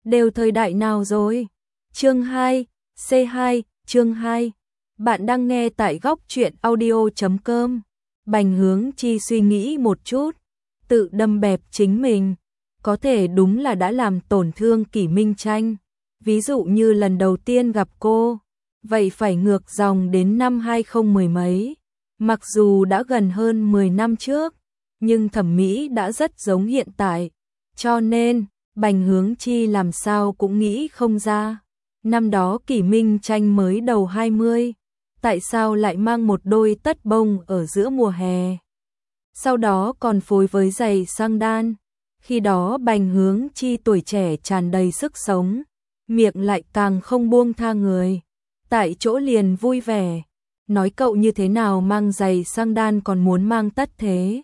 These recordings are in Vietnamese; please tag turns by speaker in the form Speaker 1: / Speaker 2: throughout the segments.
Speaker 1: đều thời đại nào rồi? Chương 2, C2, chương 2. Bạn đang nghe tại góc truyện audio.com. Bành Hướng Chi suy nghĩ một chút, tự đâm bẹp chính mình. Có thể đúng là đã làm tổn thương Kỷ Minh Tranh. Ví dụ như lần đầu tiên gặp cô, vậy phải ngược dòng đến năm 2010 mấy. Mặc dù đã gần hơn 10 năm trước, nhưng thẩm mỹ đã rất giống hiện tại. Cho nên, Bành Hướng Chi làm sao cũng nghĩ không ra. Năm đó Kỷ Minh Tranh mới đầu 20, tại sao lại mang một đôi tất bông ở giữa mùa hè? Sau đó còn phối với giày sang đan. Khi đó Bành Hướng Chi tuổi trẻ tràn đầy sức sống, miệng lại càng không buông tha người. Tại chỗ liền vui vẻ, nói cậu như thế nào mang giày sang đan còn muốn mang tất thế?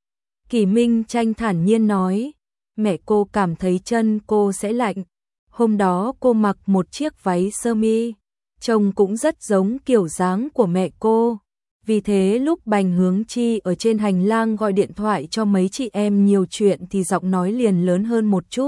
Speaker 1: Kỷ Minh Tranh thản nhiên nói, mẹ cô cảm thấy chân cô sẽ lạnh. Hôm đó cô mặc một chiếc váy sơ mi, trông cũng rất giống kiểu dáng của mẹ cô. Vì thế lúc Bành Hướng Chi ở trên hành lang gọi điện thoại cho mấy chị em nhiều chuyện thì giọng nói liền lớn hơn một chút.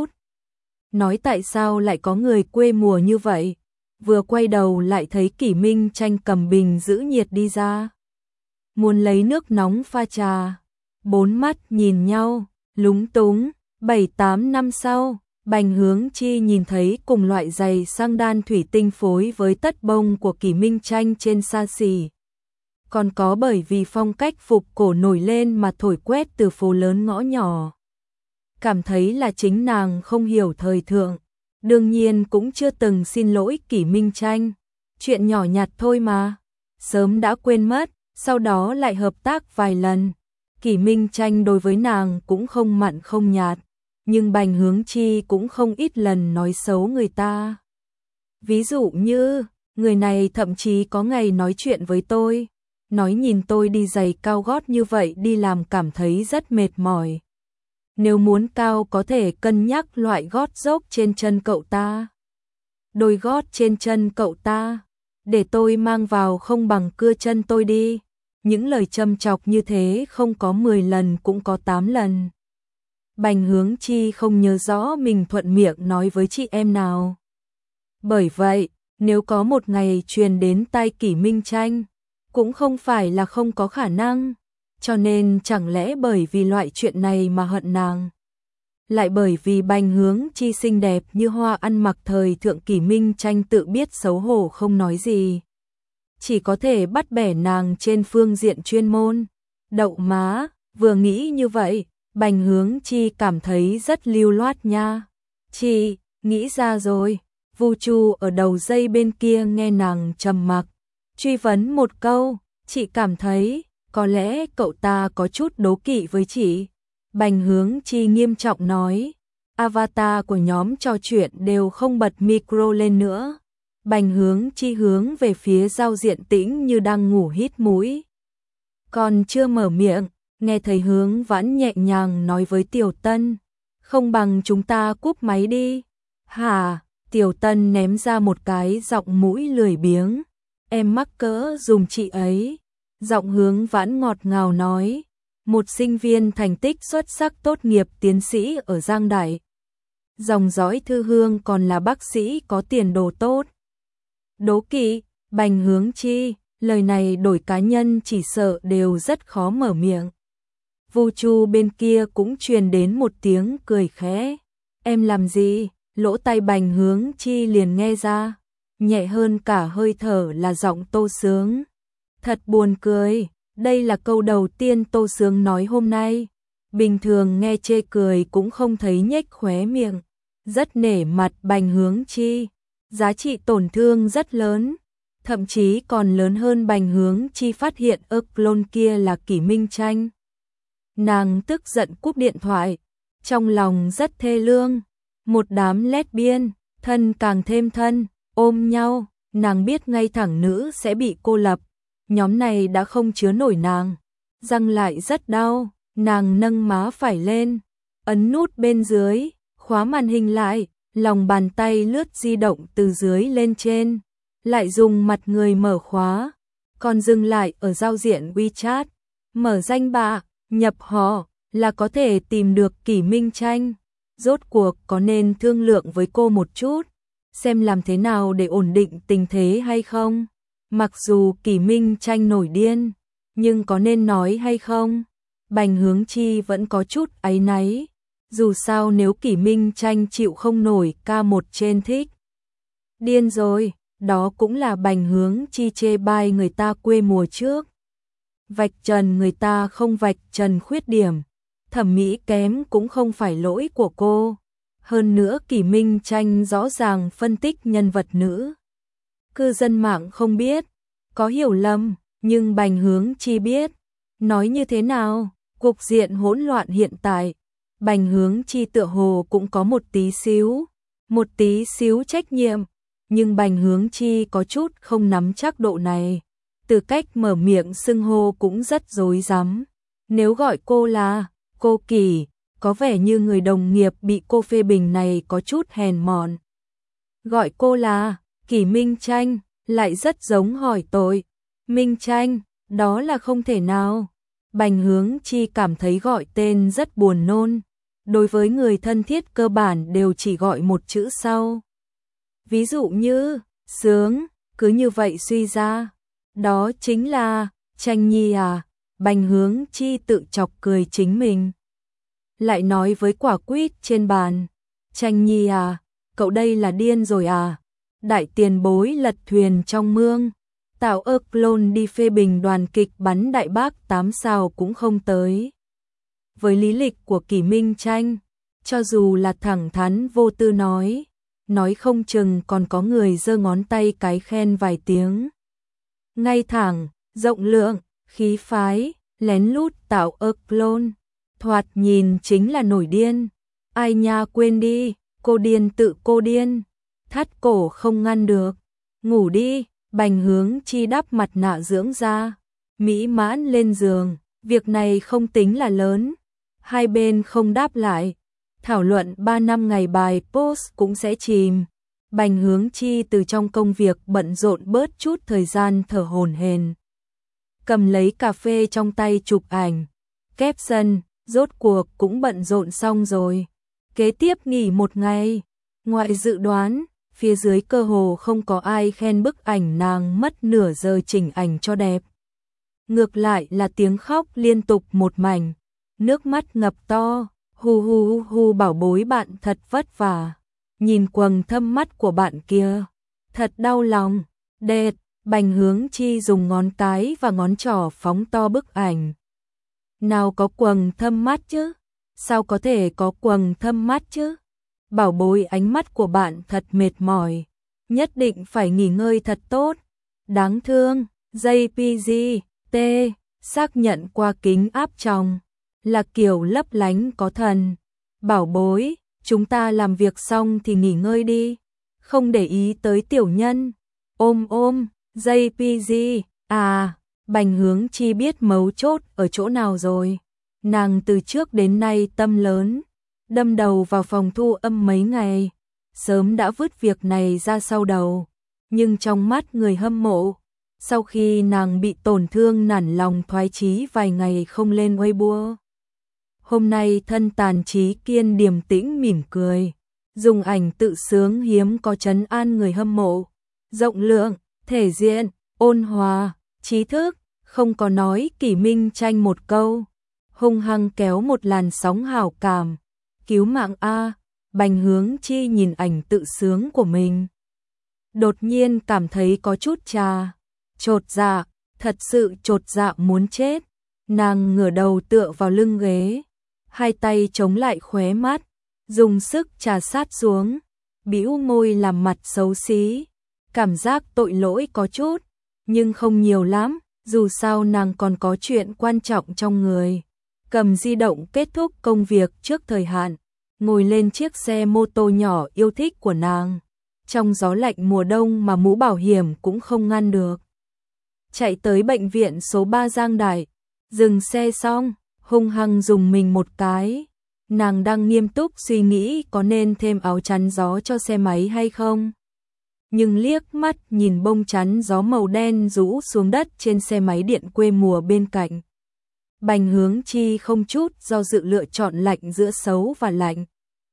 Speaker 1: Nói tại sao lại có người quê mùa như vậy? Vừa quay đầu lại thấy Kỷ Minh Tranh cầm bình giữ nhiệt đi ra. Muốn lấy nước nóng pha trà. Bốn mắt nhìn nhau, lúng túng. 7-8 năm sau, Bành Hướng Chi nhìn thấy cùng loại giày sang đan thủy tinh phối với tất bông của Kỷ Minh Tranh trên xa xỉ. Còn có bởi vì phong cách phục cổ nổi lên mà thổi quét từ phố lớn ngõ nhỏ. Cảm thấy là chính nàng không hiểu thời thượng. Đương nhiên cũng chưa từng xin lỗi Kỷ Minh Tranh. Chuyện nhỏ nhặt thôi mà. Sớm đã quên mất, sau đó lại hợp tác vài lần. Kỷ Minh Tranh đối với nàng cũng không mặn không nhạt. Nhưng Bành Hướng Chi cũng không ít lần nói xấu người ta. Ví dụ như, người này thậm chí có ngày nói chuyện với tôi. Nói nhìn tôi đi giày cao gót như vậy đi làm cảm thấy rất mệt mỏi. Nếu muốn cao có thể cân nhắc loại gót dốc trên chân cậu ta. Đôi gót trên chân cậu ta, để tôi mang vào không bằng cưa chân tôi đi. Những lời châm chọc như thế không có 10 lần cũng có 8 lần. Bành Hướng Chi không nhớ rõ mình thuận miệng nói với chị em nào. Bởi vậy, nếu có một ngày truyền đến tai Kỷ Minh Tranh, cũng không phải là không có khả năng. Cho nên chẳng lẽ bởi vì loại chuyện này mà hận nàng? Lại bởi vì Bành Hướng Chi xinh đẹp như hoa ăn mặc thời thượng, Kỷ Minh Tranh tự biết xấu hổ không nói gì. Chỉ có thể bắt bẻ nàng trên phương diện chuyên môn. Đậu má, vừa nghĩ như vậy, Bành Hướng Chi cảm thấy rất lưu loát nha. Chị, nghĩ ra rồi. Vu Chu ở đầu dây bên kia nghe nàng trầm mặc, truy vấn một câu, chị cảm thấy, có lẽ cậu ta có chút đố kỵ với chị. Bành Hướng Chi nghiêm trọng nói, avatar của nhóm trò chuyện đều không bật micro lên nữa. Bành Hướng Chi hướng về phía Giao Diện Tĩnh như đang ngủ hít mũi. Còn chưa mở miệng, nghe thấy Hướng Vãn nhẹ nhàng nói với Tiểu Tân, không bằng chúng ta cúp máy đi. Hả? Tiểu Tân ném ra một cái giọng mũi lười biếng. Em mắc cỡ dùng chị ấy. Giọng Hướng Vãn ngọt ngào nói, một sinh viên thành tích xuất sắc tốt nghiệp tiến sĩ ở Giang Đại. Dòng dõi Thư Hương còn là bác sĩ có tiền đồ tốt. Đố kỵ, Bành Hướng Chi, lời này đổi cá nhân chỉ sợ đều rất khó mở miệng. Vu Chu bên kia cũng truyền đến một tiếng cười khẽ. Em làm gì? Lỗ tai Bành Hướng Chi liền nghe ra. Nhẹ hơn cả hơi thở là giọng Tô Sướng. Thật buồn cười, đây là câu đầu tiên Tô Sướng nói hôm nay. Bình thường nghe chê cười cũng không thấy nhếch khóe miệng. Rất nể mặt Bành Hướng Chi. Giá trị tổn thương rất lớn. Thậm chí còn lớn hơn Bành Hướng Chi phát hiện clone kia là Kỷ Minh Tranh. Nàng tức giận cúp điện thoại. Trong lòng rất thê lương. Một đám lesbian, thân càng thêm thân, ôm nhau. Nàng biết ngay thẳng nữ sẽ bị cô lập. Nhóm này đã không chứa nổi nàng. Răng lại rất đau. Nàng nâng má phải lên, ấn nút bên dưới, khóa màn hình lại, lòng bàn tay lướt di động từ dưới lên trên, lại dùng mặt người mở khóa, còn dừng lại ở giao diện WeChat, mở danh bạ, nhập họ, là có thể tìm được Kỷ Minh Tranh. rốt cuộc có nên thương lượng với cô một chút, xem làm thế nào để ổn định tình thế hay không? Mặc dù Kỷ Minh Tranh nổi điên, nhưng có nên nói hay không? Bành Hướng Chi vẫn có chút áy náy. Dù sao nếu Kỷ Minh Tranh chịu không nổi ca một trên thích. Điên rồi, đó cũng là Bành Hướng Chi chê bai người ta quê mùa trước. Vạch trần người ta không vạch trần khuyết điểm. Thẩm mỹ kém cũng không phải lỗi của cô. Hơn nữa Kỷ Minh Tranh rõ ràng phân tích nhân vật nữ. Cư dân mạng không biết, có hiểu lầm, nhưng Bành Hướng Chi biết. Nói như thế nào, cục diện hỗn loạn hiện tại, Bành Hướng Chi tựa hồ cũng có một tí xíu trách nhiệm, nhưng Bành Hướng Chi có chút không nắm chắc độ này. Từ cách mở miệng xưng hô cũng rất rối rắm. Nếu gọi cô là cô Kỷ, có vẻ như người đồng nghiệp bị cô phê bình này có chút hèn mọn. Gọi cô là Kỷ Minh Tranh, lại rất giống hỏi tội. Minh Tranh, đó là không thể nào. Bành Hướng Chi cảm thấy gọi tên rất buồn nôn. Đối với người thân thiết cơ bản đều chỉ gọi một chữ sau. Ví dụ như, sướng, cứ như vậy suy ra. Đó chính là, Tranh Nhi à, Bành Hướng Chi tự chọc cười chính mình. Lại nói với quả quýt trên bàn, Tranh Nhi à, cậu đây là điên rồi à, đại tiền bối lật thuyền trong mương, tạo ơ clone đi phê bình đoàn kịch bắn đại bác 8 sao cũng không tới. Với lý lịch của Kỷ Minh Tranh, cho dù là thẳng thắn vô tư nói không chừng còn có người giơ ngón tay cái khen vài tiếng. Ngay thẳng, rộng lượng, khí phái, lén lút tạo ơ clone, thoạt nhìn chính là nổi điên. Ai nha quên đi, cô điên tự cô điên, thắt cổ không ngăn được. Ngủ đi, Bành Hướng Chi đắp mặt nạ dưỡng da, mỹ mãn lên giường, việc này không tính là lớn. Hai bên không đáp lại, thảo luận 3 năm ngày bài post cũng sẽ chìm. Bành Hướng Chi từ trong công việc bận rộn bớt chút thời gian thở hổn hển. Cầm lấy cà phê trong tay chụp ảnh. Caption, rốt cuộc cũng bận rộn xong rồi. Kế tiếp nghỉ một ngày. Ngoại dự đoán, phía dưới cơ hồ không có ai khen bức ảnh nàng mất nửa giờ chỉnh ảnh cho đẹp. Ngược lại là tiếng khóc liên tục một mảnh. Nước mắt ngập to, hu hu hu hu bảo bối bạn thật vất vả. Nhìn quầng thâm mắt của bạn kia, thật đau lòng. Đệt, Bành Hướng Chi dùng ngón cái và ngón trỏ phóng to bức ảnh. Nào có quầng thâm mắt chứ? Sao có thể có quầng thâm mắt chứ? Bảo bối ánh mắt của bạn thật mệt mỏi, nhất định phải nghỉ ngơi thật tốt. Đáng thương, JPG, T, xác nhận qua kính áp tròng, là kiểu lấp lánh có thần. Bảo bối, chúng ta làm việc xong thì nghỉ ngơi đi, không để ý tới tiểu nhân. Ôm, JPG, à, Bành Hướng Chi biết mấu chốt ở chỗ nào rồi. Nàng từ trước đến nay tâm lớn, đâm đầu vào phòng thu âm mấy ngày, sớm đã vứt việc này ra sau đầu. Nhưng trong mắt người hâm mộ, sau khi nàng bị tổn thương nản lòng thoái chí vài ngày không lên Weibo, hôm nay thân tàn trí kiên điềm tĩnh mỉm cười, dùng ảnh tự sướng hiếm có trấn an người hâm mộ. Rộng lượng, thể diện, ôn hòa, trí thức, không có nói Kỷ Minh Tranh một câu, hung hăng kéo một làn sóng hảo cảm. Cứu mạng a. Bành Hướng Chi nhìn ảnh tự sướng của mình, đột nhiên cảm thấy có chút chột dạ, thật sự chột dạ muốn chết. Nàng ngửa đầu tựa vào lưng ghế, hai tay chống lại khóe mắt, dùng sức trà sát xuống, bĩu môi làm mặt xấu xí. Cảm giác tội lỗi có chút, nhưng không nhiều lắm, dù sao nàng còn có chuyện quan trọng trong người. Cầm di động kết thúc công việc trước thời hạn, ngồi lên chiếc xe mô tô nhỏ yêu thích của nàng. Trong gió lạnh mùa đông mà mũ bảo hiểm cũng không ngăn được. Chạy tới bệnh viện số 3 Giang Đại, dừng xe xong, hung hăng dùng mình một cái. Nàng đang nghiêm túc suy nghĩ có nên thêm áo chắn gió cho xe máy hay không. Nhưng liếc mắt nhìn bông chắn gió màu đen rũ xuống đất trên xe máy điện quê mùa bên cạnh. Bành Hướng Chi không chút do dự lựa chọn lạnh giữa xấu và lạnh.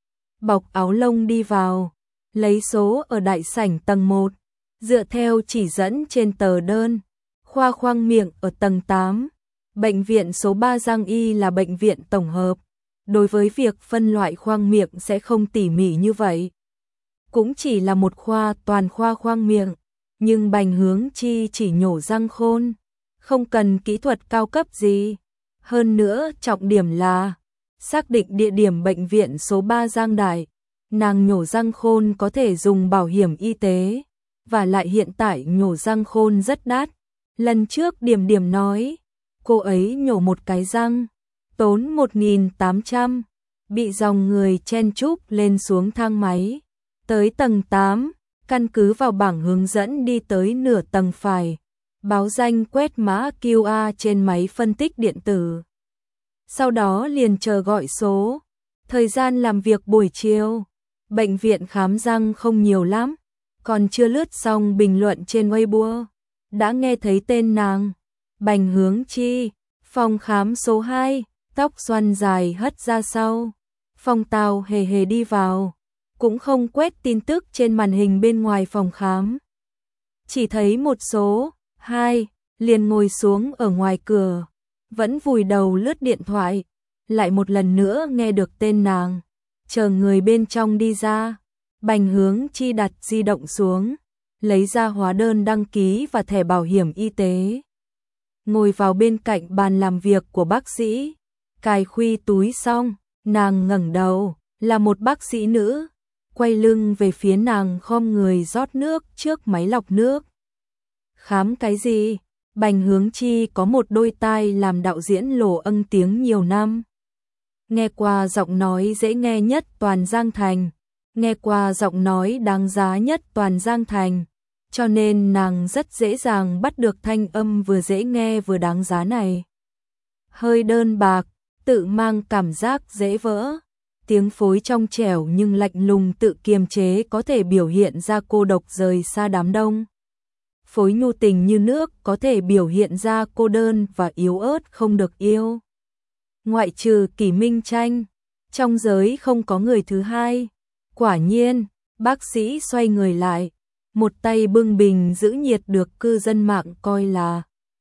Speaker 1: bọc áo lông đi vào, lấy số ở đại sảnh tầng 1, dựa theo chỉ dẫn trên tờ đơn, khoa khoang miệng ở tầng 8. Bệnh viện số 3 Giang Y là bệnh viện tổng hợp, đối với việc phân loại khoang miệng sẽ không tỉ mỉ như vậy. Cũng chỉ là một khoa toàn khoa khoang miệng, nhưng Bành Hướng Chi chỉ nhổ răng khôn, không cần kỹ thuật cao cấp gì. Hơn nữa trọng điểm là xác định địa điểm bệnh viện số 3 Giang Đại, nàng nhổ răng khôn có thể dùng bảo hiểm y tế, và lại hiện tại nhổ răng khôn rất đắt. Lần trước Điểm Điểm nói, cô ấy nhổ một cái răng, tốn 1.800, bị dòng người chen chúc lên xuống thang máy. Tới tầng 8, căn cứ vào bảng hướng dẫn đi tới nửa tầng phải, báo danh quét mã QR trên máy phân tích điện tử. Sau đó liền chờ gọi số. Thời gian làm việc buổi chiều, bệnh viện khám răng không nhiều lắm, còn chưa lướt xong bình luận trên Weibo, đã nghe thấy tên nàng, Bành Hướng Chi, phòng khám số 2, tóc xoăn dài hất ra sau. Phong Tào hề hề đi vào, cũng không quét tin tức trên màn hình bên ngoài phòng khám. Chỉ thấy một số 2, liền ngồi xuống ở ngoài cửa, vẫn vùi đầu lướt điện thoại, lại một lần nữa nghe được tên nàng, chờ người bên trong đi ra. Bành Hướng Chi đặt di động xuống, lấy ra hóa đơn đăng ký và thẻ bảo hiểm y tế. Ngồi vào bên cạnh bàn làm việc của bác sĩ, cài khuy túi xong, nàng ngẩng đầu, là một bác sĩ nữ, quay lưng về phía nàng khom người rót nước trước máy lọc nước. Khám cái gì? Bành Hướng Chi có một đôi tai làm đạo diễn lồ âng tiếng nhiều năm. Nghe qua giọng nói dễ nghe nhất toàn Giang Thành, nghe qua giọng nói đáng giá nhất toàn Giang Thành, cho nên nàng rất dễ dàng bắt được thanh âm vừa dễ nghe vừa đáng giá này. Hơi đơn bạc, tự mang cảm giác dễ vỡ, tiếng phối trong trẻo nhưng lạnh lùng tự kiềm chế có thể biểu hiện ra cô độc rời xa đám đông. Phối nhu tình như nước có thể biểu hiện ra cô đơn và yếu ớt không được yêu. Ngoại trừ Kỷ Minh Tranh, trong giới không có người thứ hai. Quả nhiên, bác sĩ xoay người lại, một tay bưng bình giữ nhiệt được cư dân mạng coi là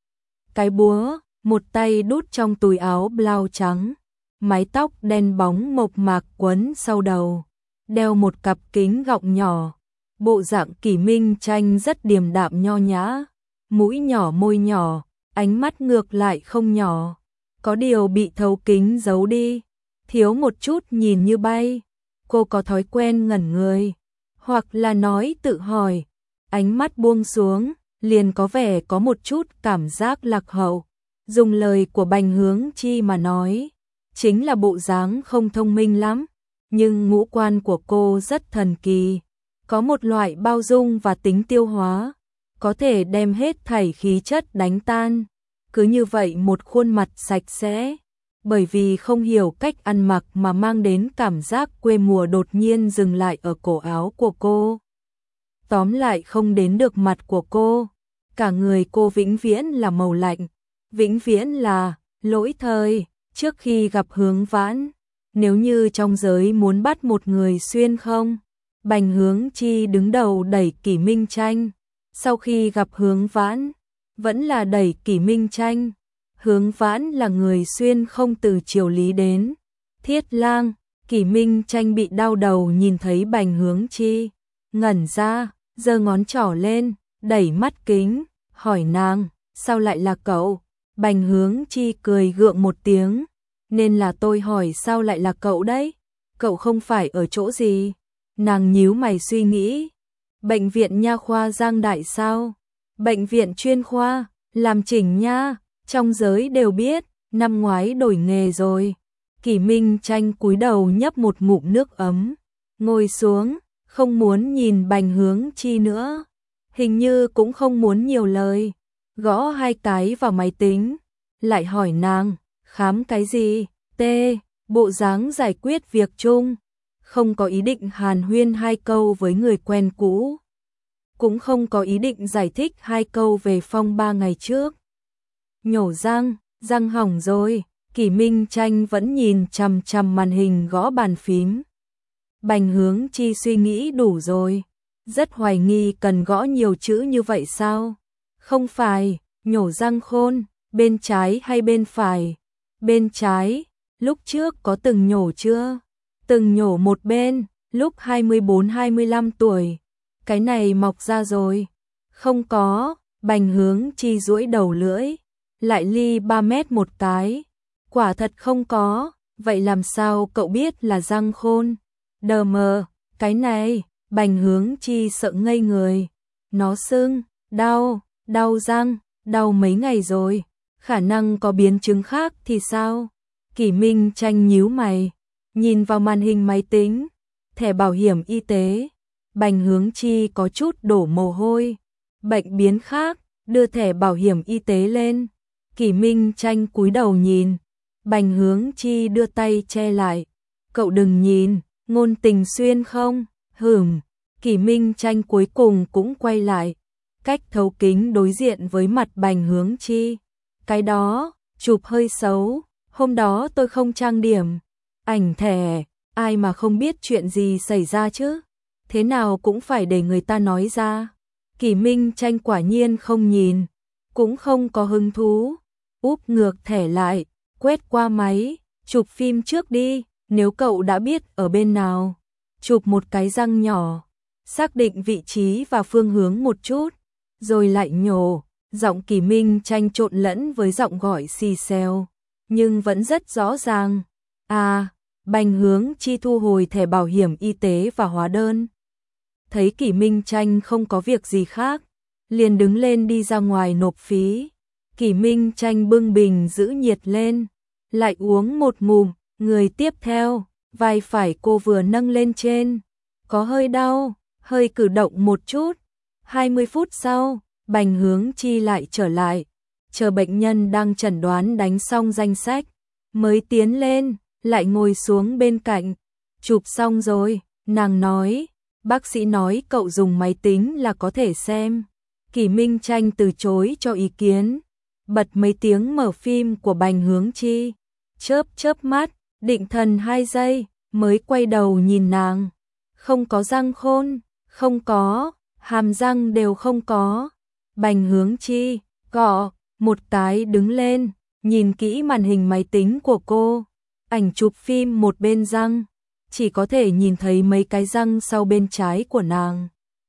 Speaker 1: cái búa, một tay đút trong túi áo blau trắng, mái tóc đen bóng mộc mạc quấn sau đầu, đeo một cặp kính gọng nhỏ. Bộ dạng Kỷ Minh Tranh rất điềm đạm nho nhã, mũi nhỏ môi nhỏ, ánh mắt ngược lại không nhỏ, có điều bị thấu kính giấu đi, thiếu một chút nhìn như bay. Cô có thói quen ngẩn người, hoặc là nói tự hỏi, ánh mắt buông xuống, liền có vẻ có một chút cảm giác lạc hậu. Dùng lời của Bành Hướng Chi mà nói, chính là bộ dáng không thông minh lắm, nhưng ngũ quan của cô rất thần kỳ. Có một loại bao dung và tính tiêu hóa, có thể đem hết thảy khí chất đánh tan. Cứ như vậy một khuôn mặt sạch sẽ, bởi vì không hiểu cách ăn mặc mà mang đến cảm giác quê mùa đột nhiên dừng lại ở cổ áo của cô. Tóm lại không đến được mặt của cô, cả người cô vĩnh viễn là màu lạnh, vĩnh viễn là lỗi thời. Trước khi gặp Hướng Vãn, nếu như trong giới muốn bắt một người xuyên không, Bành Hướng Chi đứng đầu đẩy Kỷ Minh Tranh. Sau khi gặp Hướng Vãn, vẫn là đẩy Kỷ Minh Tranh. Hướng Vãn là người xuyên không từ triều lý đến. Thiết Lang, Kỷ Minh Tranh bị đau đầu nhìn thấy Bành Hướng Chi, ngẩn ra, giơ ngón trỏ lên, đẩy mắt kính, hỏi nàng, sao lại là cậu? Bành Hướng Chi cười gượng một tiếng, nên là tôi hỏi sao lại là cậu đấy? Cậu không phải ở chỗ gì? Nàng nhíu mày suy nghĩ, bệnh viện nha khoa Giang Đại sao? Bệnh viện chuyên khoa, làm chỉnh nha, trong giới đều biết, năm ngoái đổi nghề rồi. Kỷ Minh Tranh cúi đầu nhấp một ngụm nước ấm, ngồi xuống, không muốn nhìn Bành Hướng Chi nữa, hình như cũng không muốn nhiều lời, gõ hai cái vào máy tính, lại hỏi nàng, khám cái gì? Bộ dáng giải quyết việc chung, không có ý định hàn huyên hai câu với người quen cũ, cũng không có ý định giải thích hai câu về phong ba ngày trước. Nhổ răng, răng hỏng rồi, Kỷ Minh Tranh vẫn nhìn chằm chằm màn hình gõ bàn phím. Bành Hướng Chi suy nghĩ đủ rồi, rất hoài nghi cần gõ nhiều chữ như vậy sao? Không phải, nhổ răng khôn, bên trái hay bên phải? Bên trái, lúc trước có từng nhổ chưa? Từng nhổ một bên, lúc 24-25 tuổi. Cái này mọc ra rồi. Không có, Bành Hướng Chi duỗi đầu lưỡi, lại ly 3 mét một cái. Quả thật không có, vậy làm sao cậu biết là răng khôn? Đờ mờ, cái này, Bành Hướng Chi sợ ngây người. Nó sưng, đau răng, đau mấy ngày rồi. Khả năng có biến chứng khác thì sao? Kỷ Minh Tranh nhíu mày, nhìn vào màn hình máy tính, thẻ bảo hiểm y tế. Bành Hướng Chi có chút đổ mồ hôi. Bệnh biến khác, đưa thẻ bảo hiểm y tế lên. Kỷ Minh Tranh cúi đầu nhìn. Bành Hướng Chi đưa tay che lại. Cậu đừng nhìn, Ngôn Tình Xuyên không? Kỷ Minh Tranh cuối cùng cũng quay lại, cách thấu kính đối diện với mặt Bành Hướng Chi. Cái đó, chụp hơi xấu, hôm đó tôi không trang điểm. Ảnh thẻ, ai mà không biết chuyện gì xảy ra chứ? Thế nào cũng phải để người ta nói ra. Kỷ Minh Tranh quả nhiên không nhìn, cũng không có hứng thú. Úp ngược thẻ lại, quét qua máy, chụp phim trước đi, nếu cậu đã biết ở bên nào. Chụp một cái răng nhỏ, xác định vị trí và phương hướng một chút, rồi lại nhổ. Giọng Kỷ Minh Tranh trộn lẫn với giọng gọi xì xèo, nhưng vẫn rất rõ ràng. Bành Hướng Chi thu hồi thẻ bảo hiểm y tế và hóa đơn. Thấy Kỷ Minh Tranh không có việc gì khác, liền đứng lên đi ra ngoài nộp phí. Kỷ Minh Tranh bưng bình giữ nhiệt lên, lại uống một ngụm. Người tiếp theo, vai phải cô vừa nâng lên trên, có hơi đau, hơi cử động một chút. 20 phút sau, Bành Hướng Chi lại trở lại, chờ bệnh nhân đang chẩn đoán đánh xong danh sách, mới tiến lên, lại ngồi xuống bên cạnh. Chụp xong rồi, nàng nói, bác sĩ nói cậu dùng máy tính là có thể xem. Kỷ Minh Tranh từ chối cho ý kiến, bật mấy tiếng mở phim của Bành Hướng Chi, chớp mắt, định thần 2 giây, mới quay đầu nhìn nàng. Không có răng khôn, không có, hàm răng đều không có. Bành Hướng Chi gõ một cái đứng lên, nhìn kỹ màn hình máy tính của cô. Ảnh chụp phim một bên răng, chỉ có thể nhìn thấy mấy cái răng sau bên trái của nàng.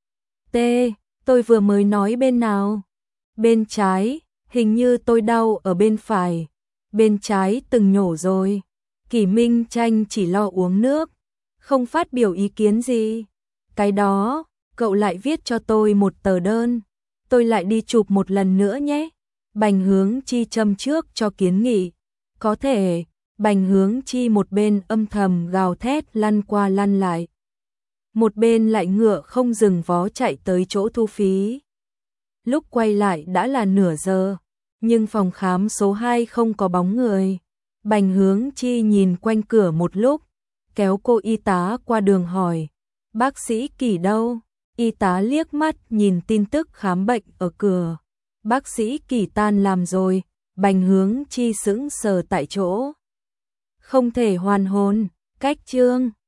Speaker 1: Tôi vừa mới nói bên nào? Bên trái, hình như tôi đau ở bên phải. Bên trái từng nhổ rồi. Kỷ Minh Tranh chỉ lo uống nước, không phát biểu ý kiến gì. Cái đó, cậu lại viết cho tôi một tờ đơn, tôi lại đi chụp một lần nữa nhé. Bành Hướng Chi châm trước cho kiến nghị. Có thể. Bành Hướng Chi một bên âm thầm gào thét lăn qua lăn lại, một bên lại ngựa không dừng vó chạy tới chỗ thu phí. Lúc quay lại đã là nửa giờ, nhưng phòng khám số 2 không có bóng người. Bành Hướng Chi nhìn quanh cửa một lúc, kéo cô y tá qua đường hỏi, bác sĩ Kỷ đâu? Y tá liếc mắt nhìn tin tức khám bệnh ở cửa. Bác sĩ Kỷ tan làm rồi. Bành Hướng Chi sững sờ tại chỗ, không thể hoàn hồn. Cách chương